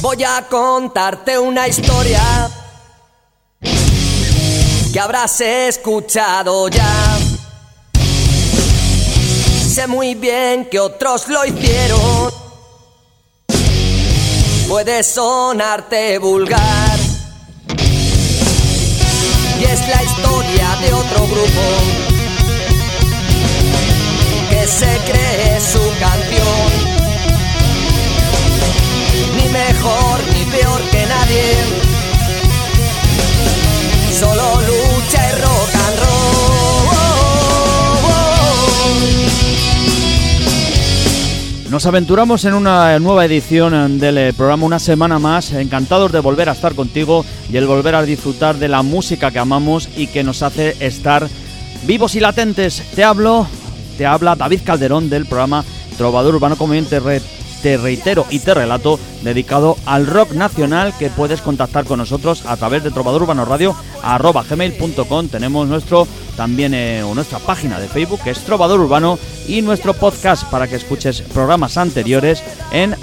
Voy a contarte una historia que habrás escuchado ya. Sé muy bien que otros lo hicieron. Puede sonarte vulgar y es la historia de otro grupo que se cree su canción. Ni mejor ni peor que nadie, solo lucha y rock and roll. Nos aventuramos en una nueva edición del programa, una semana más. Encantados de volver a estar contigo y el volver a disfrutar de la música que amamos y que nos hace estar vivos y latentes. Te habla David Calderón del programa Trovador Urbano, como bien te reitero y te relato, dedicado al rock nacional, que puedes contactar con nosotros a través de trovadorurbanoradio@gmail.com. Tenemos nuestra página de Facebook, que es Trovador Urbano, y nuestro podcast para que escuches programas anteriores en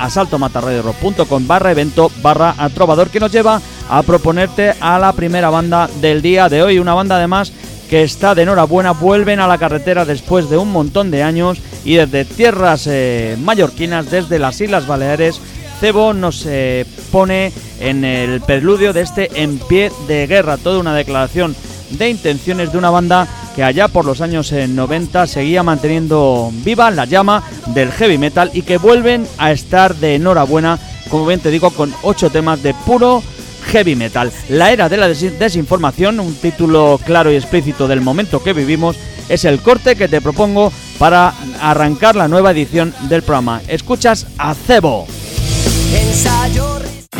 asaltomatarradiorock.com/evento/trovador, que nos lleva a proponerte a la primera banda del día de hoy, una banda además que está de enhorabuena. Vuelven a la carretera después de un montón de años y desde tierras mallorquinas, desde las Islas Baleares. Cebo nos pone en el preludio de este En Pie de Guerra, toda una declaración de intenciones de una banda que allá por los años 90 seguía manteniendo viva la llama del heavy metal y que vuelven a estar de enhorabuena, como bien te digo, con 8 temas de puro heavy metal. La era de la desinformación, un título claro y explícito del momento que vivimos, es el corte que te propongo para arrancar la nueva edición del programa. Escuchas a Cebo. Ensayo.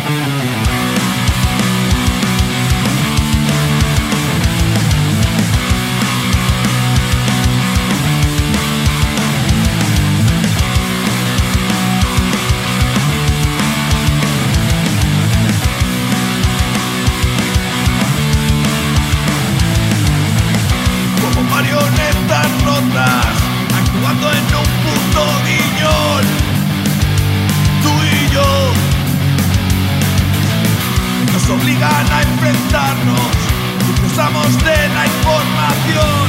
Obligan a enfrentarnos, usamos de la información.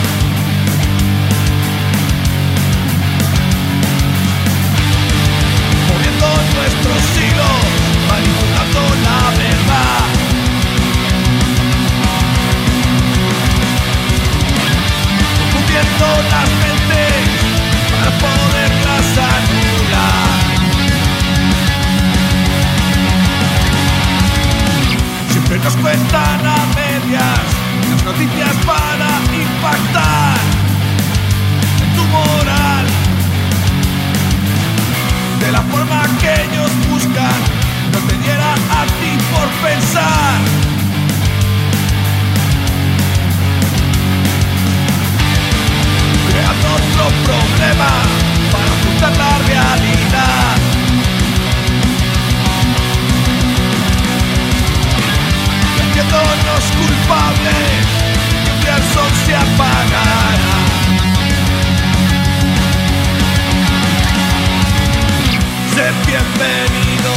Moviendo nuestros hilos, manipulando la verdad. Confundiendo las mentes para poderlas anular. Nos cuentan a medias las noticias para impactar en tu moral. De la forma que ellos buscan, no te diera a ti por pensar. Creando otro problema para ocultar la realidad. Haciéndonos culpables, que un día el sol se apagará. Sed bienvenidos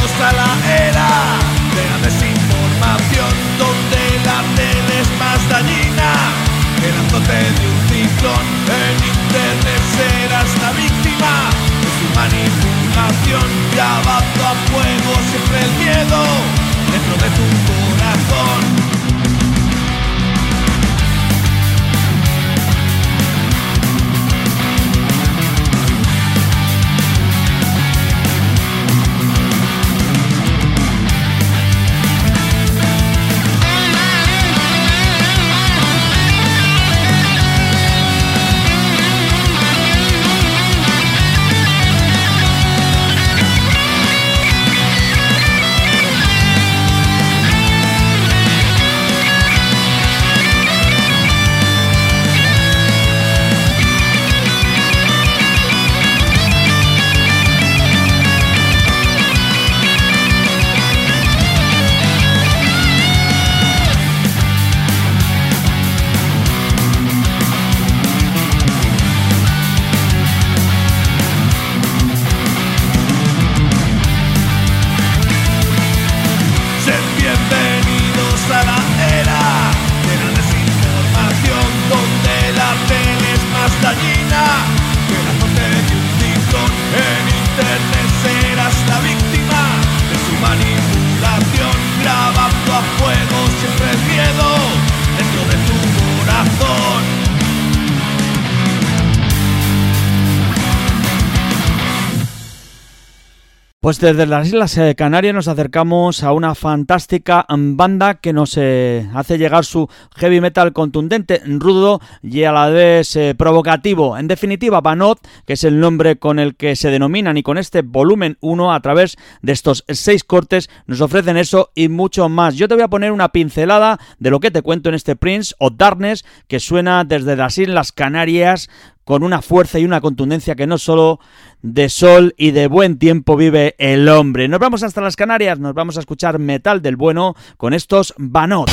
Pues desde las Islas Canarias nos acercamos a una fantástica banda que nos hace llegar su heavy metal contundente, rudo y a la vez provocativo. En definitiva, Vanod, que es el nombre con el que se denominan, y con este volumen 1, a través de estos 6 cortes, nos ofrecen eso y mucho más. Yo te voy a poner una pincelada de lo que te cuento en este Prince of Darkness, que suena desde las Islas Canarias, con una fuerza y una contundencia que no solo de sol y de buen tiempo vive el hombre. Nos vamos hasta las Canarias, nos vamos a escuchar metal del bueno con estos Vanod.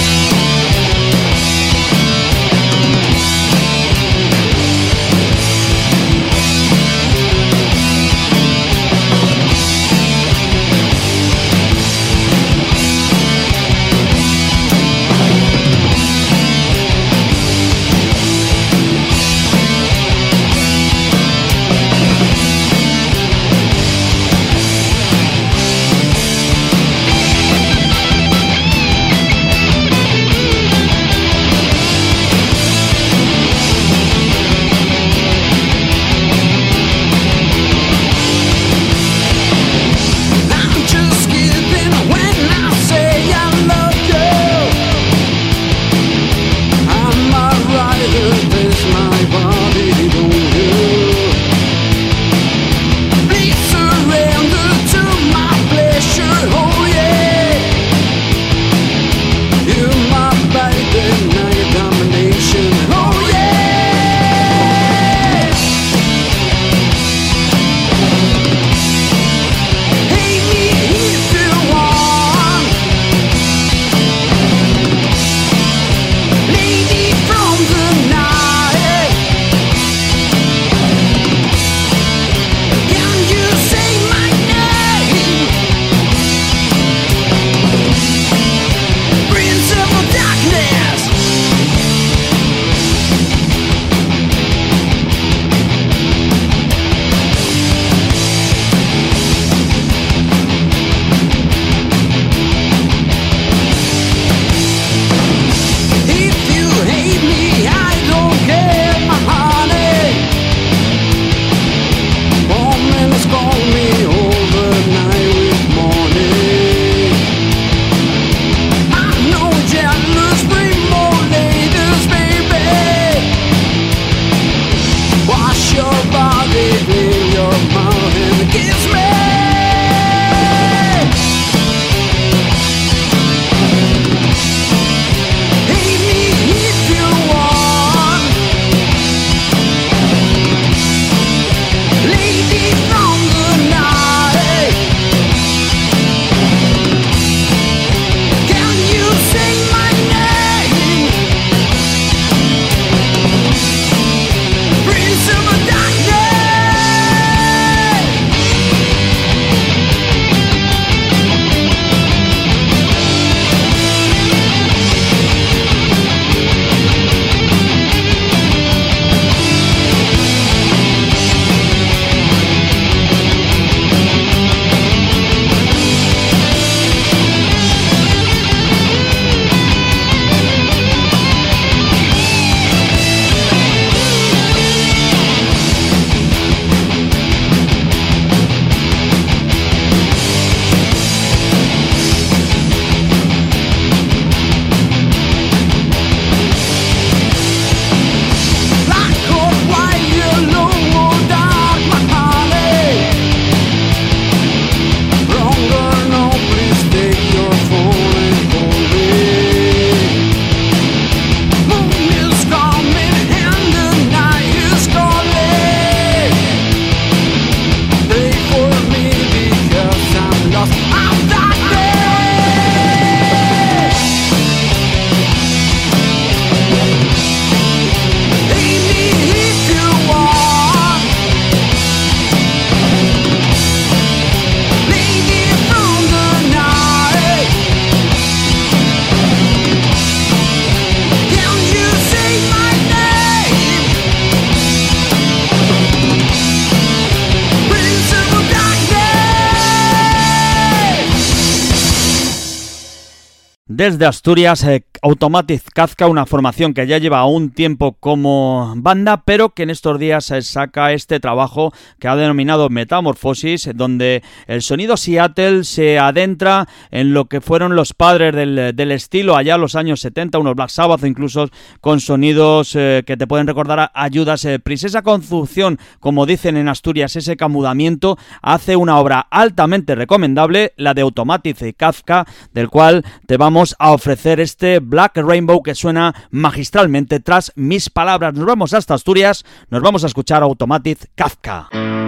Desde Asturias, Automatic Kafka, una formación que ya lleva un tiempo como banda, pero que en estos días saca este trabajo que ha denominado Metamorfosis, donde el sonido Seattle se adentra en lo que fueron los padres del estilo allá en los años 70, unos Black Sabbath incluso, con sonidos que te pueden recordar a Judas Priest. Esa conjunción, como dicen en Asturias, ese camudamiento, hace una obra altamente recomendable, la de Automatic Kafka, del cual te vamos a ofrecer este Black Rainbow que suena magistralmente tras mis palabras. Nos vamos hasta Asturias, nos vamos a escuchar Automatic Kafka.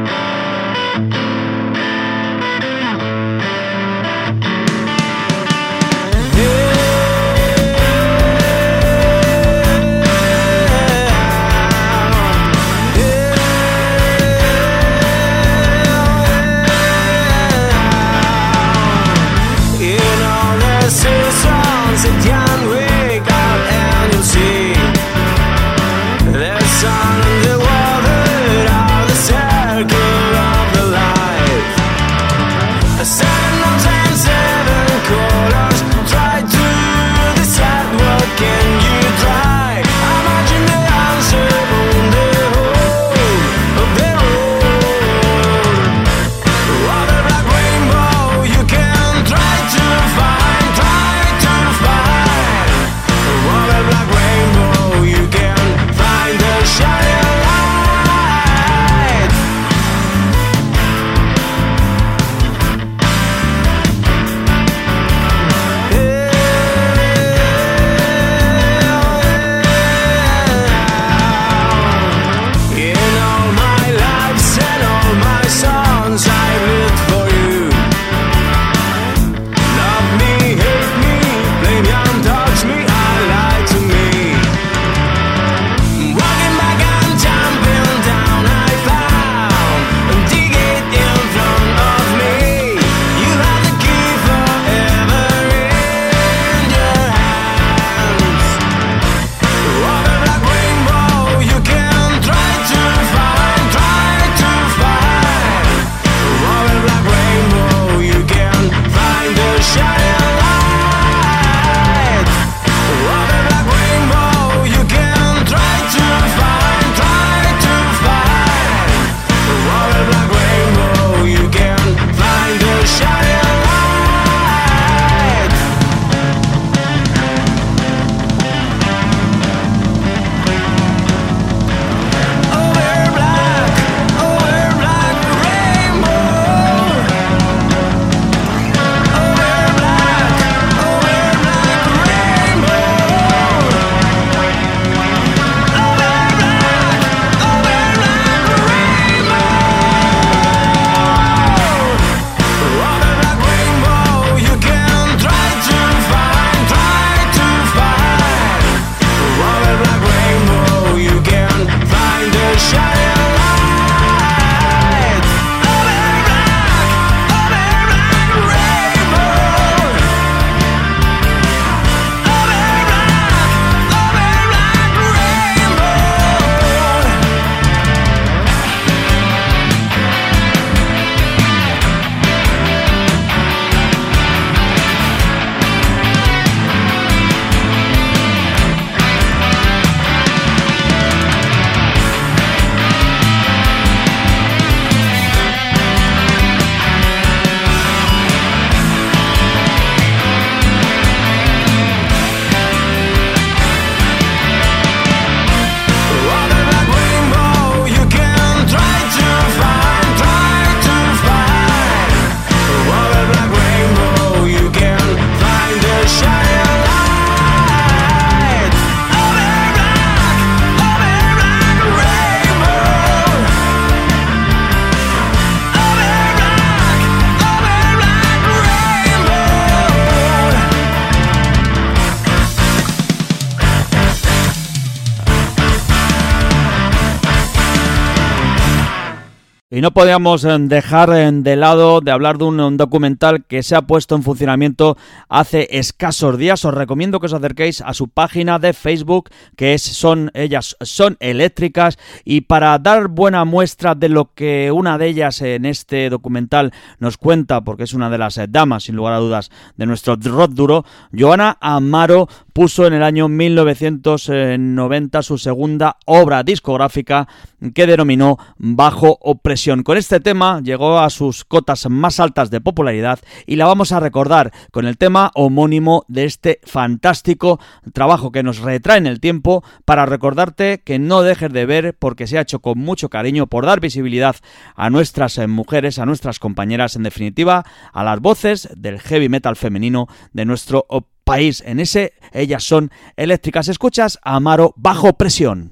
Sit down, wake up and you'll see there's sun in the water out of the circle of the light. Y no podíamos dejar de lado de hablar de un documental que se ha puesto en funcionamiento hace escasos días. Os recomiendo que os acerquéis a su página de Facebook, que ellas son eléctricas, y para dar buena muestra de lo que una de ellas en este documental nos cuenta, porque es una de las damas, sin lugar a dudas, de nuestro rock duro, Joana Amaro puso en el año 1990 su segunda obra discográfica, que denominó Bajo Opresión. Con este tema llegó a sus cotas más altas de popularidad y la vamos a recordar con el tema homónimo de este fantástico trabajo que nos retrae en el tiempo, para recordarte que no dejes de ver, porque se ha hecho con mucho cariño, por dar visibilidad a nuestras mujeres, a nuestras compañeras, en definitiva a las voces del heavy metal femenino de nuestro país. En ese Ellas son eléctricas. Escuchas a Amaro, Bajo Presión.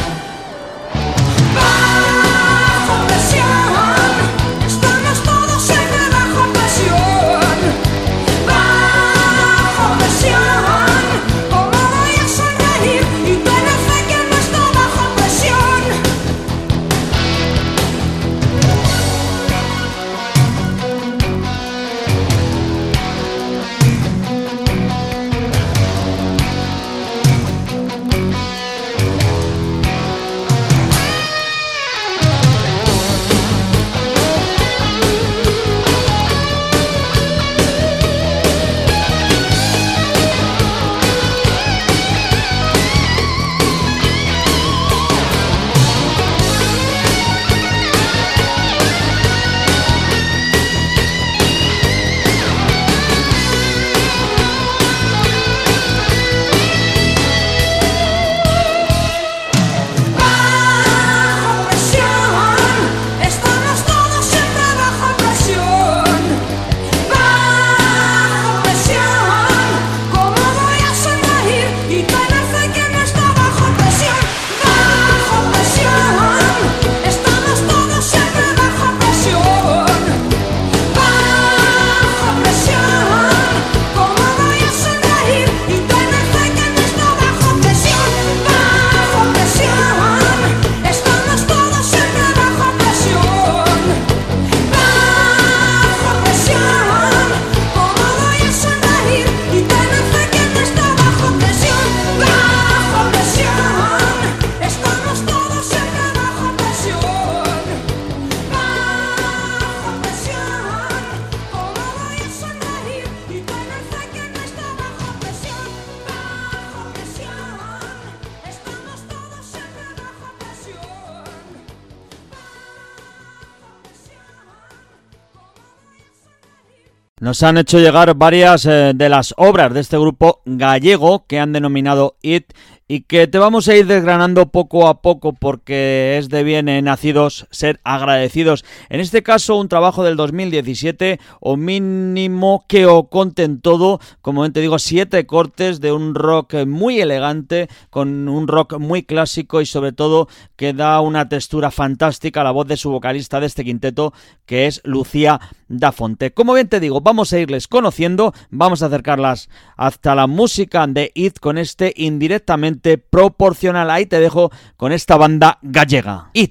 Estamos todos Nos han hecho llegar varias de las obras de este grupo gallego que han denominado IT y que te vamos a ir desgranando poco a poco porque es de bien nacidos ser agradecidos. En este caso un trabajo del 2017 o mínimo que o conten todo, como te digo, 7 cortes de un rock muy elegante, con un rock muy clásico y sobre todo que da una textura fantástica a la voz de su vocalista de este quinteto, que es Lucía da Fonte. Como bien te digo, vamos a irles conociendo, vamos a acercarlas hasta la música de IT con este indirectamente proporcional. Ahí te dejo con esta banda gallega, IT.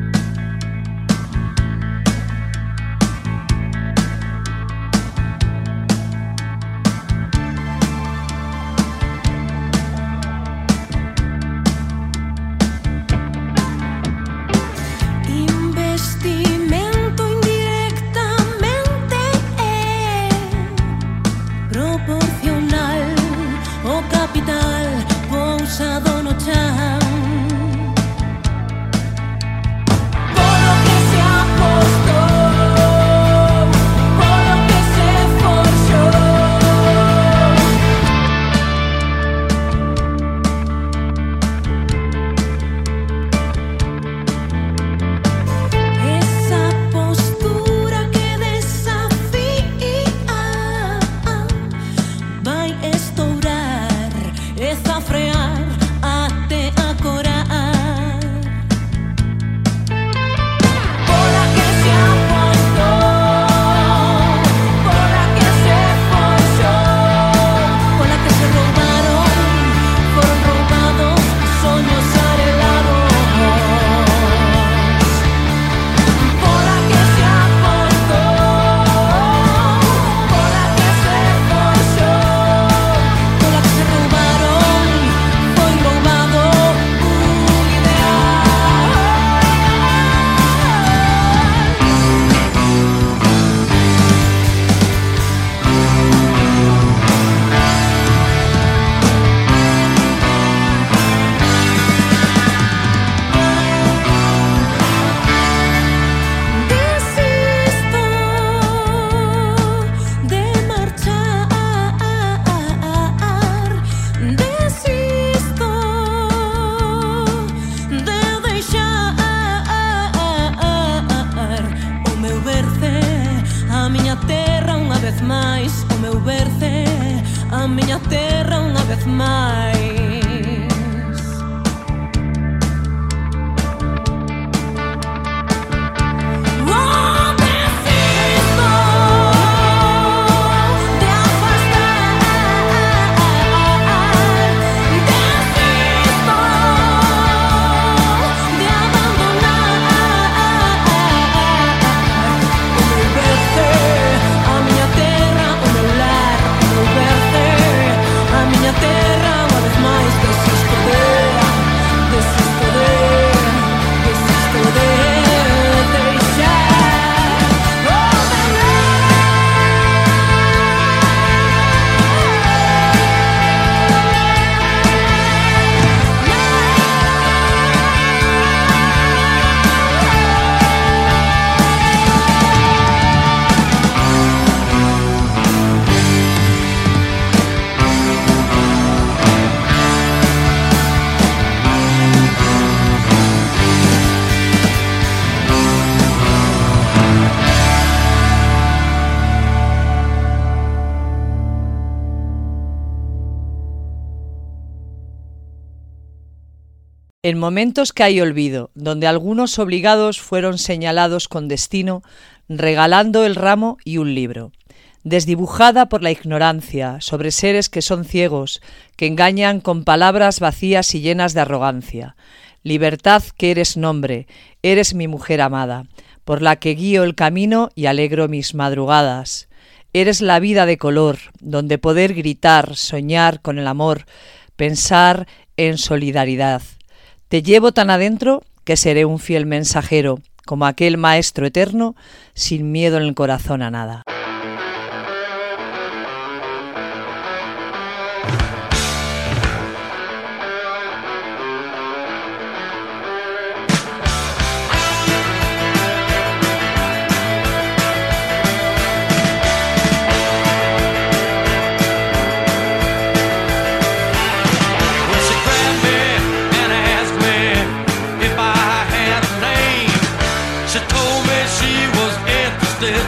En momentos que hay olvido, donde algunos obligados fueron señalados con destino, regalando el ramo y un libro, desdibujada por la ignorancia sobre seres que son ciegos, que engañan con palabras vacías y llenas de arrogancia. Libertad que eres nombre, eres mi mujer amada, por la que guío el camino y alegro mis madrugadas. Eres la vida de color, donde poder gritar, soñar con el amor, pensar en solidaridad. Te llevo tan adentro que seré un fiel mensajero, como aquel maestro eterno, sin miedo en el corazón a nada.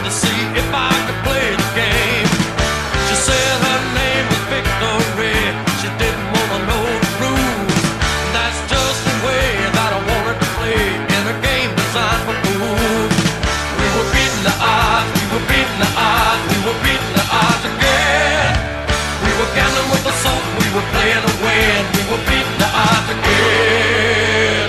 to see if I could play the game. She said her name was Victory. She didn't wanna know the rules. That's just the way that I wanted to play in a game designed for fools. We were beating the odds, we were beating the odds, we were beating the odds again. We were gambling with the soul, we were playing to win. We were beating the odds again.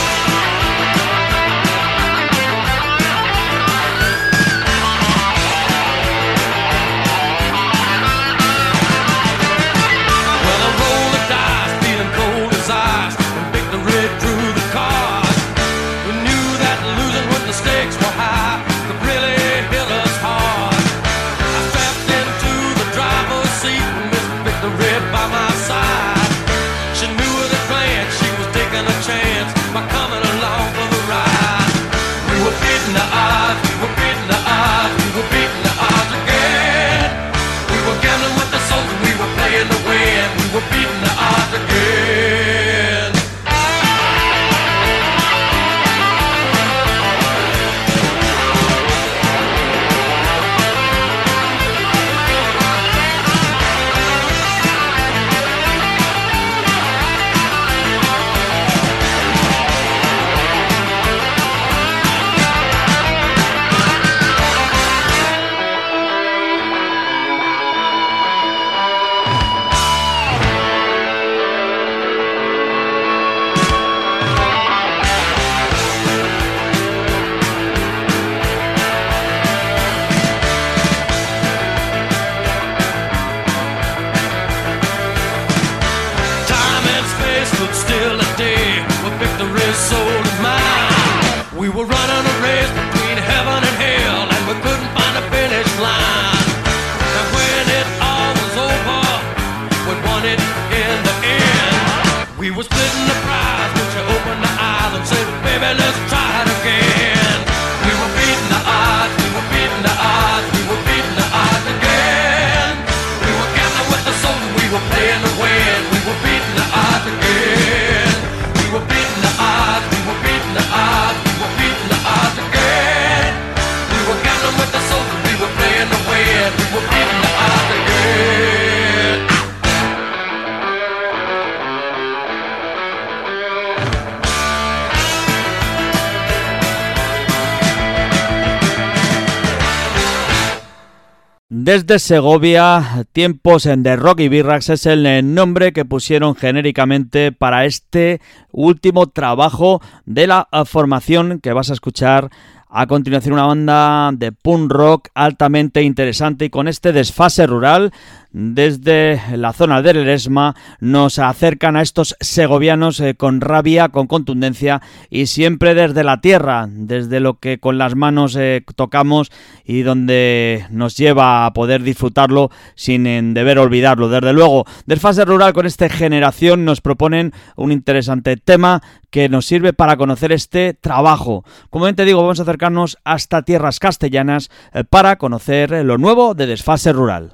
Well, I rolled the dice, feeling cold as ice, and Victory drew the cards. We knew that losing when the stakes were high could really hit us hard. I strapped into the driver's seat with Miss Victory by my side. She knew at a glance she was taking a chance by coming along for the ride. We were beating the odds, we were beating the odds, we were beating the odds again. We were gambling with the souls and we were playing to win. We were beating the odds again. Time and space stood still a day where Victory's soul is mine. We were running a race between heaven and hell, and we couldn't find a finish line. And when it all was over, we won it in the end. We were splitting the prize when she opened her eyes and said, "Baby, let's try it again." We were beating the odds, we were beating the odds, we were beating the odds again. We were gambling with the soul, we were playing to win. We were beating the odds again. We were beating the odds, we were beating the odds, we were beating the odds again. We were gambling with the soul, we were playing to win. We were beating the odds again. Desde Segovia, Tiempos de Rock y Birrax es el nombre que pusieron genéricamente para este último trabajo de la formación que vas a escuchar a continuación, una banda de punk rock altamente interesante, y con este desfase rural desde la zona del Eresma nos acercan a estos segovianos con rabia, con contundencia y siempre desde la tierra, desde lo que con las manos tocamos y donde nos lleva a poder disfrutarlo sin deber olvidarlo. Desde luego, Desfase Rural con esta generación nos proponen un interesante tema que nos sirve para conocer este trabajo. Como bien te digo, vamos a acercarnos hasta tierras castellanas para conocer lo nuevo de Desfase Rural.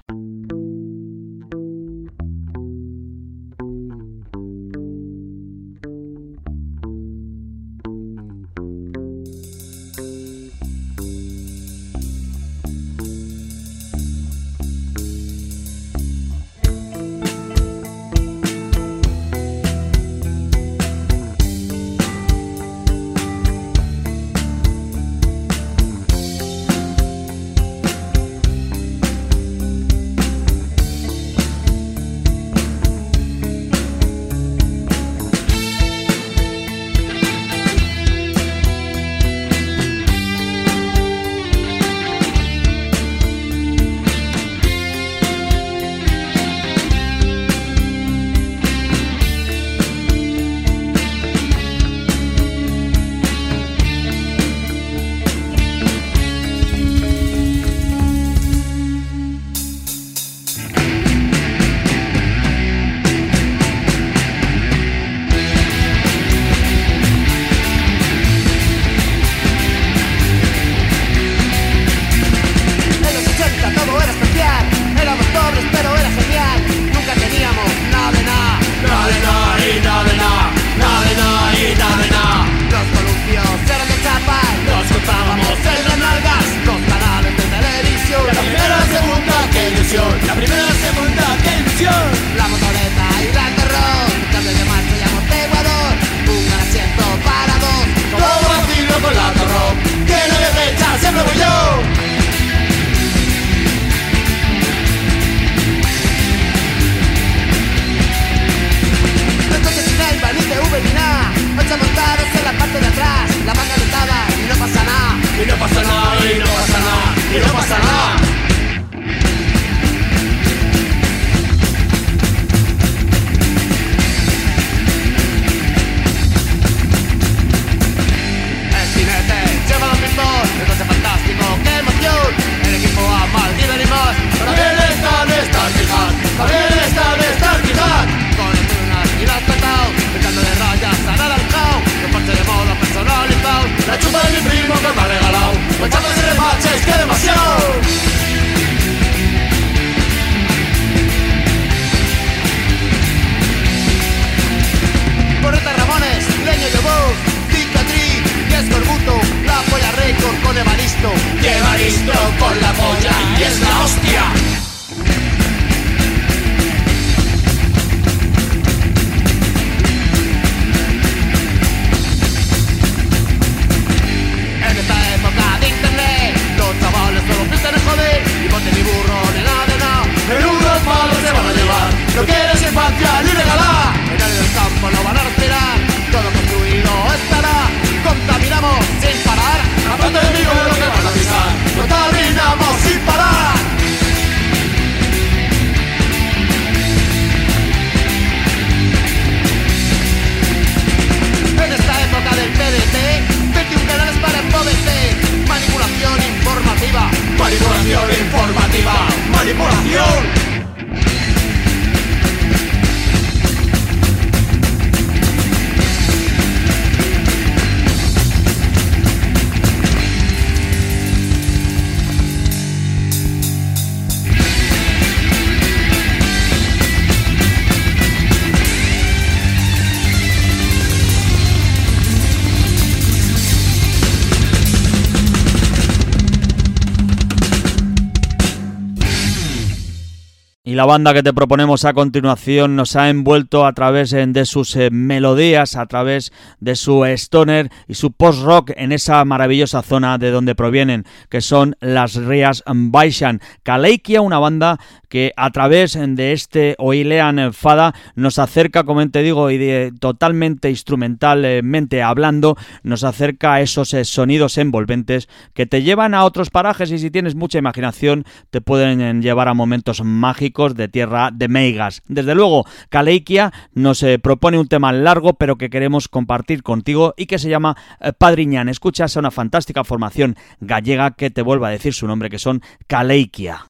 Manipulación informativa, manipulación. Y la banda que te proponemos a continuación nos ha envuelto a través de sus melodías, a través de su stoner y su post-rock en esa maravillosa zona de donde provienen, que son las Rías Baixas. Caleikia, una banda que a través de este Oilean Fada nos acerca, como te digo, y totalmente instrumentalmente hablando, nos acerca a esos sonidos envolventes que te llevan a otros parajes y si tienes mucha imaginación te pueden llevar a momentos mágicos de tierra de meigas. Desde luego, Caleikia nos propone un tema largo pero que queremos compartir contigo y que se llama Padriñán. Escuchas a una fantástica formación gallega que te vuelvo a decir su nombre, que son Caleikia.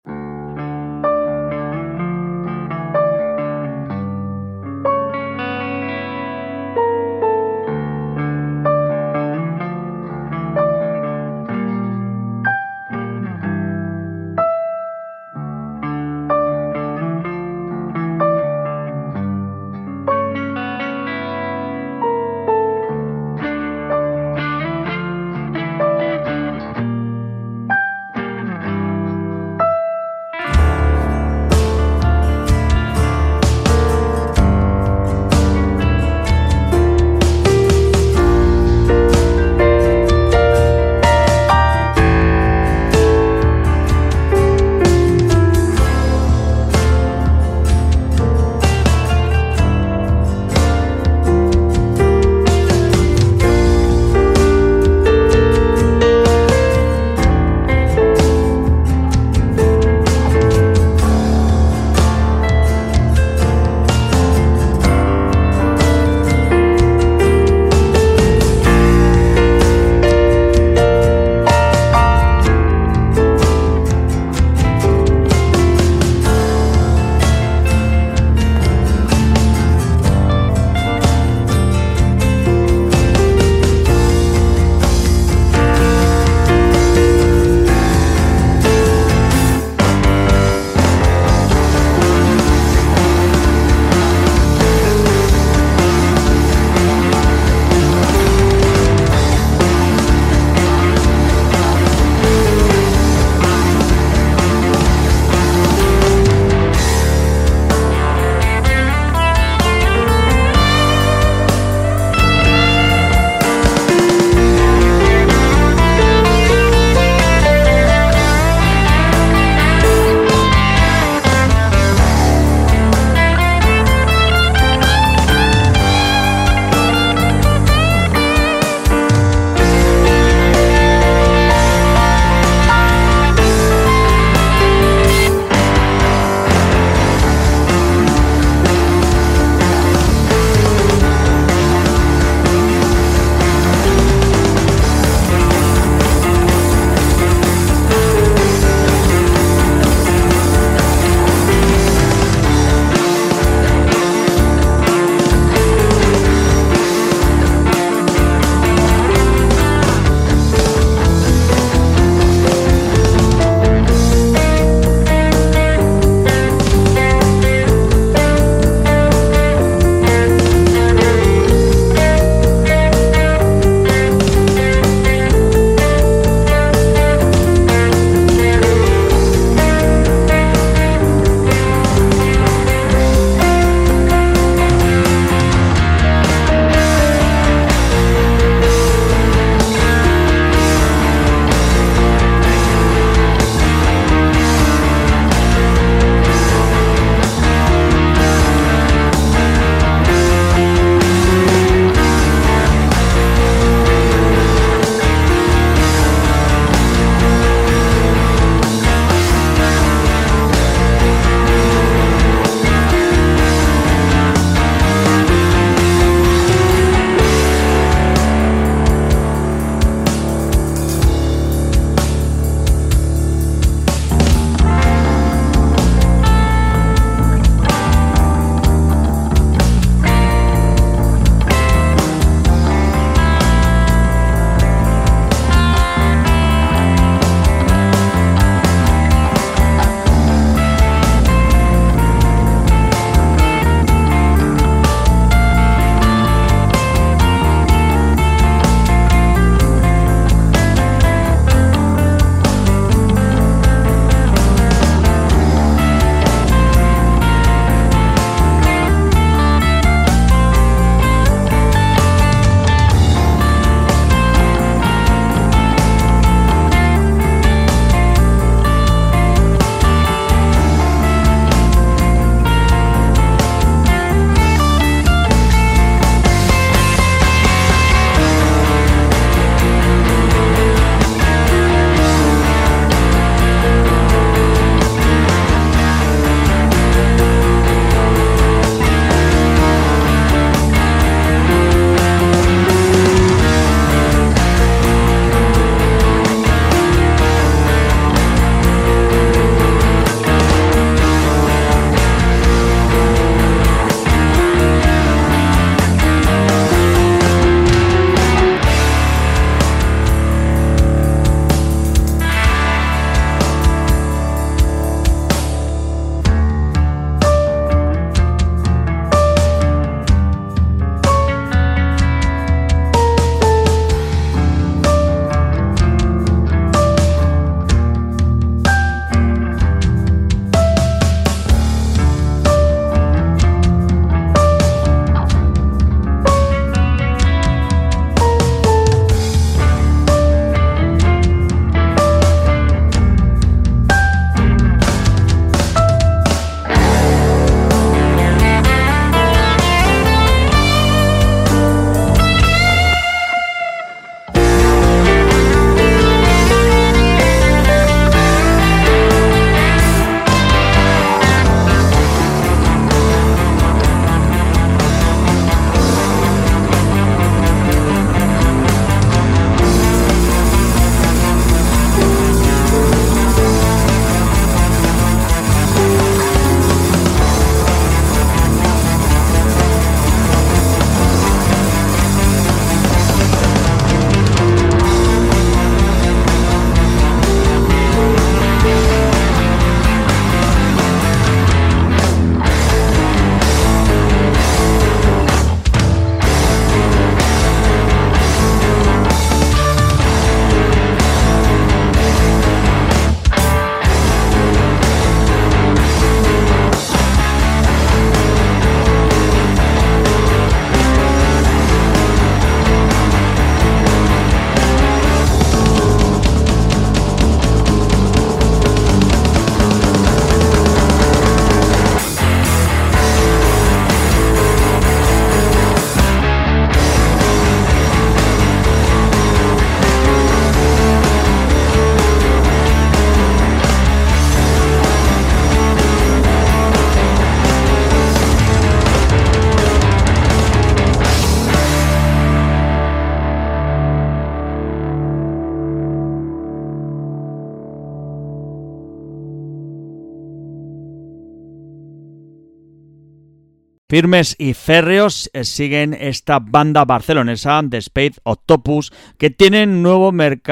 Firmes y férreos siguen esta banda barcelonesa de Space Octopus, que tienen nuevo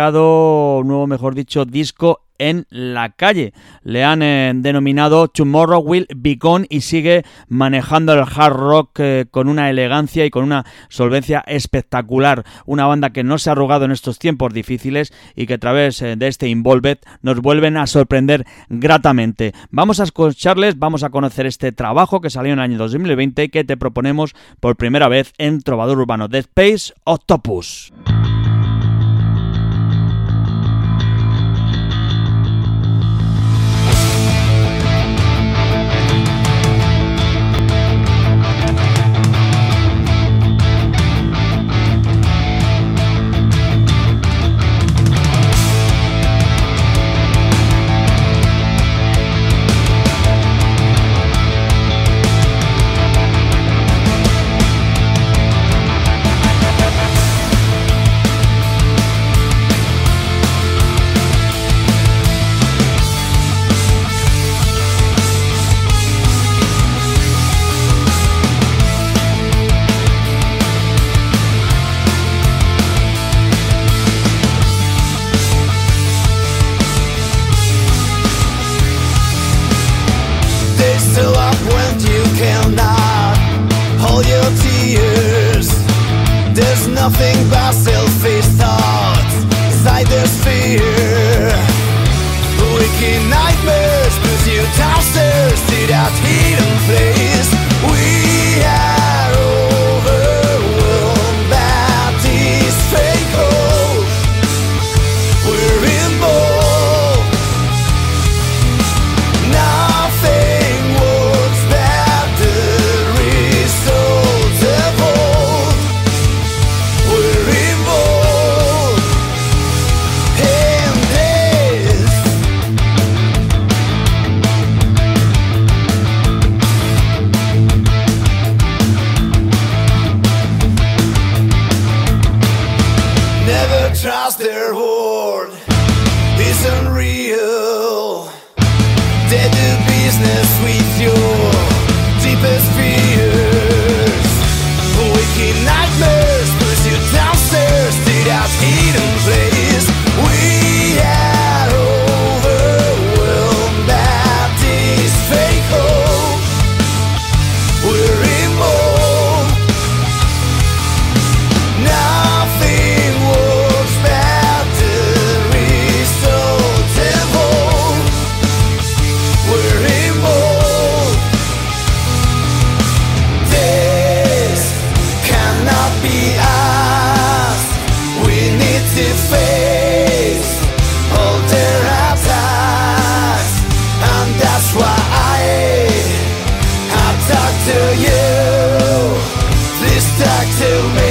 disco en la calle. Le han denominado Tomorrow Will Be Gone y sigue manejando el hard rock con una elegancia y con una solvencia espectacular. Una banda que no se ha arrugado en estos tiempos difíciles y que a través de este Involved nos vuelven a sorprender gratamente. Vamos a escucharles, vamos a conocer este trabajo que salió en el año 2020 y que te proponemos por primera vez en Trovador Urbano, de Space Octopus. Nothing but selfish thoughts, inside there's fear. Waking nightmares push you downstairs to that hidden place. We are overwhelmed by this fake hope. We're involved. Nothing works but the results of all. Trust their word, it's unreal. They do business with your deepest fears. Waking nightmares push you downstairs to that hidden place. We are overwhelmed by this fake hope. We're involved. Nothing works but the results of all. We're involved. This cannot be us. We need to face all their attacks, and that's why I talk to you. Please talk to me.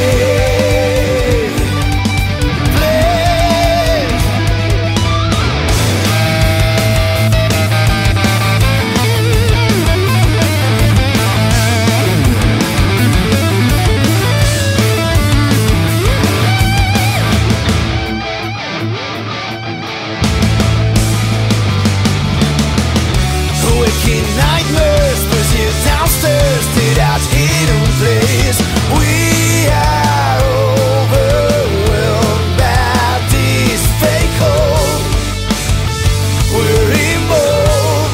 Nightmares push you downstairs to that hidden place. We are overwhelmed by this fake hope. We're involved.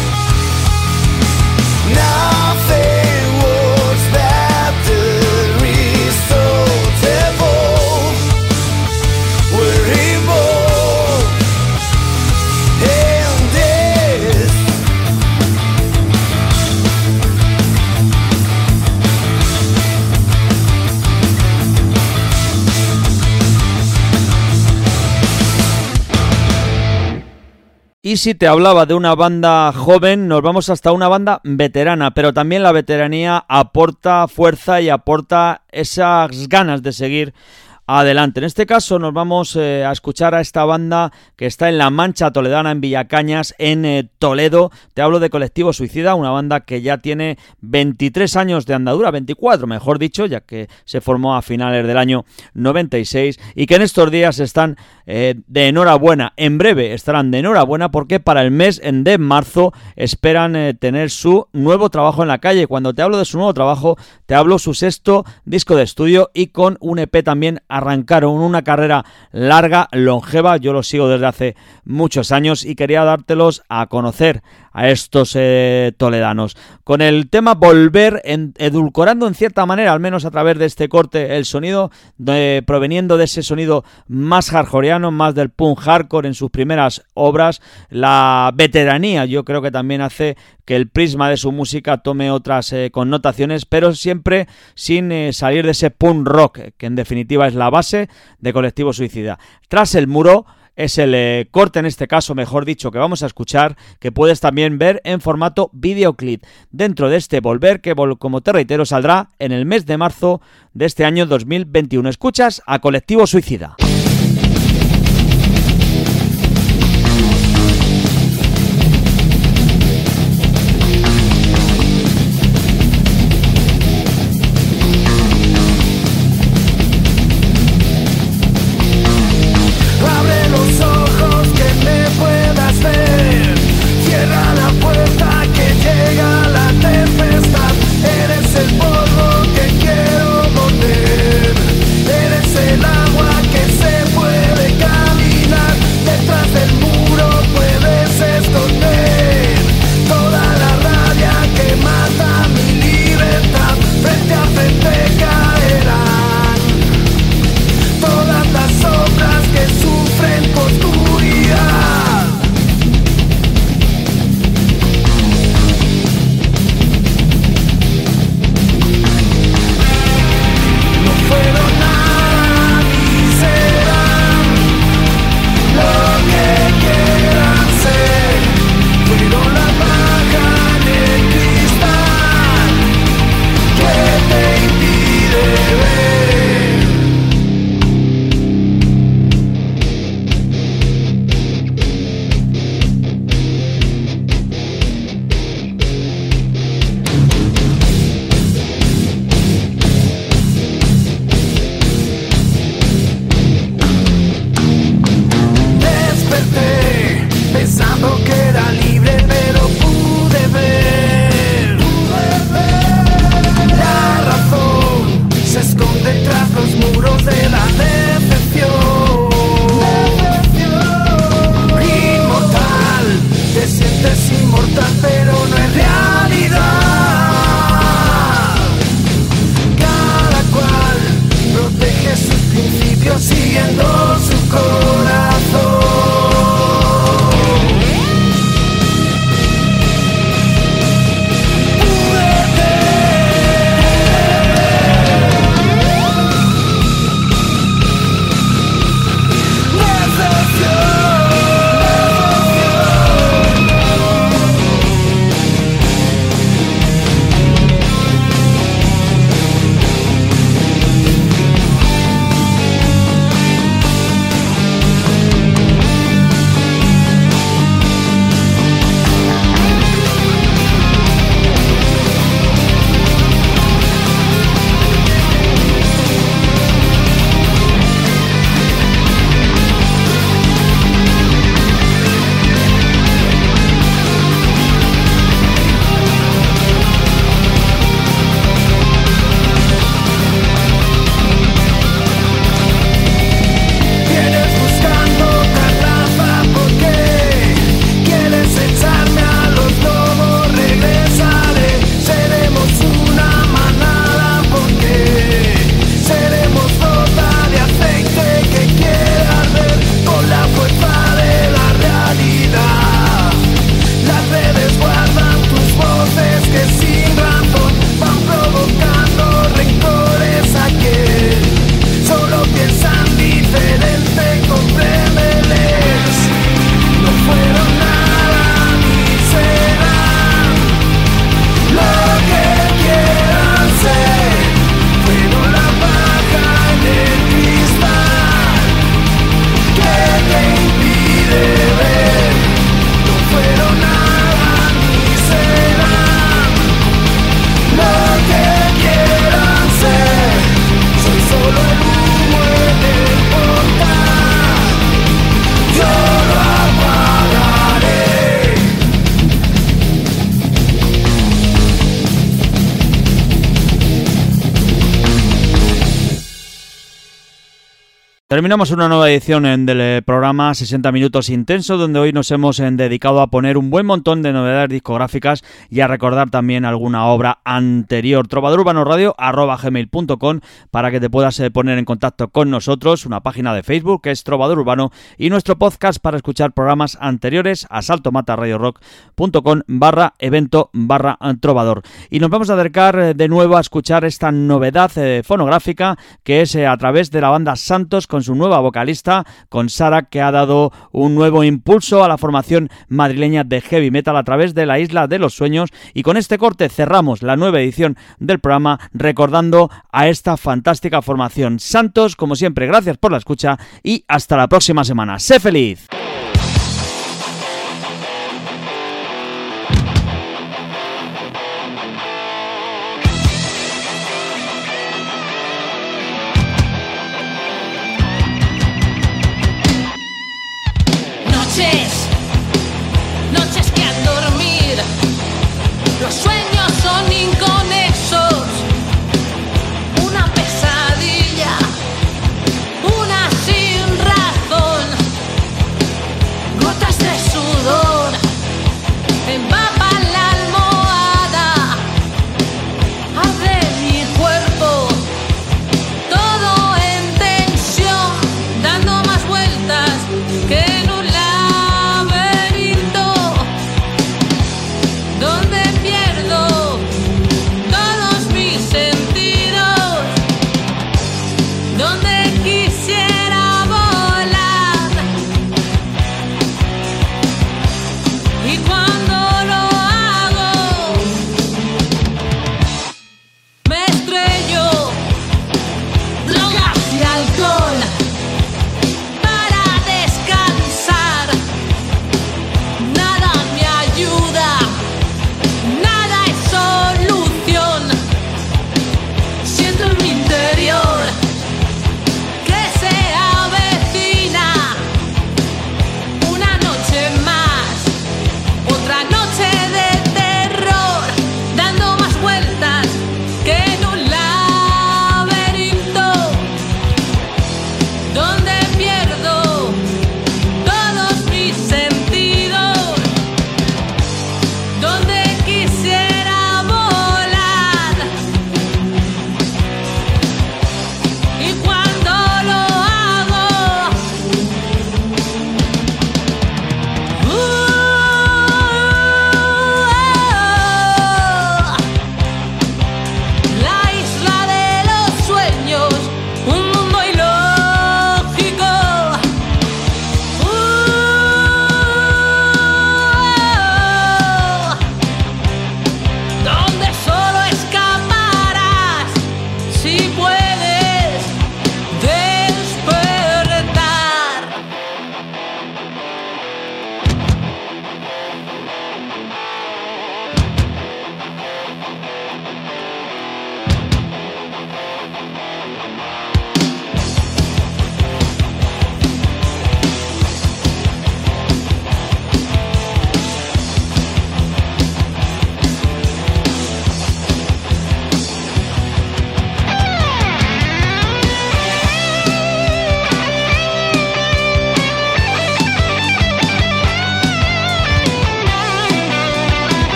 Nothing works but the results of all. We're involved in this. Y si te hablaba de una banda joven, nos vamos hasta una banda veterana, pero también la veteranía aporta fuerza y aporta esas ganas de seguir adelante. En este caso nos vamos a escuchar a esta banda que está en la Mancha Toledana, en Villacañas, en Toledo. Te hablo de Colectivo Suicida, una banda que ya tiene 23 años de andadura, 24 mejor dicho, ya que se formó a finales del año 96 y que en estos días están de enhorabuena. En breve estarán de enhorabuena porque para el mes de marzo esperan tener su nuevo trabajo en la calle. Cuando te hablo de su nuevo trabajo, te hablo su sexto disco de estudio y con un EP también arrancaron una carrera larga, longeva. Yo los sigo desde hace muchos años y quería dártelos a conocer a estos toledanos. Con el tema Volver, edulcorando en cierta manera, al menos a través de este corte, el sonido proveniendo de ese sonido más hardcoreano, más del punk hardcore en sus primeras obras. La veteranía yo creo que también hace que el prisma de su música tome otras connotaciones, pero siempre sin salir de ese punk rock, que en definitiva es la base de Colectivo Suicida. Tras el muro es el corte, en este caso, mejor dicho, que vamos a escuchar, que puedes también ver en formato videoclip dentro de este Volver, que como te reitero saldrá en el mes de marzo de este año 2021. Escuchas a Colectivo Suicida. El polvo que quiero morder, eres el agua que se Terminamos una nueva edición del programa 60 Minutos Intenso, donde hoy nos hemos dedicado a poner un buen montón de novedades discográficas y a recordar también alguna obra anterior. trovadorurbanorradio@gmail.com para que te puedas poner en contacto con nosotros, una página de Facebook que es Trovador Urbano y nuestro podcast para escuchar programas anteriores a saltomataradiorock.com/evento/trovador. Y nos vamos a acercar de nuevo a escuchar esta novedad fonográfica que es a través de la banda Santos con su nueva vocalista, con Sara, que ha dado un nuevo impulso a la formación madrileña de heavy metal a través de La Isla de los Sueños. Y con este corte cerramos la nueva edición del programa recordando a esta fantástica formación. Santos, como siempre, gracias por la escucha y hasta la próxima semana. ¡Sé feliz!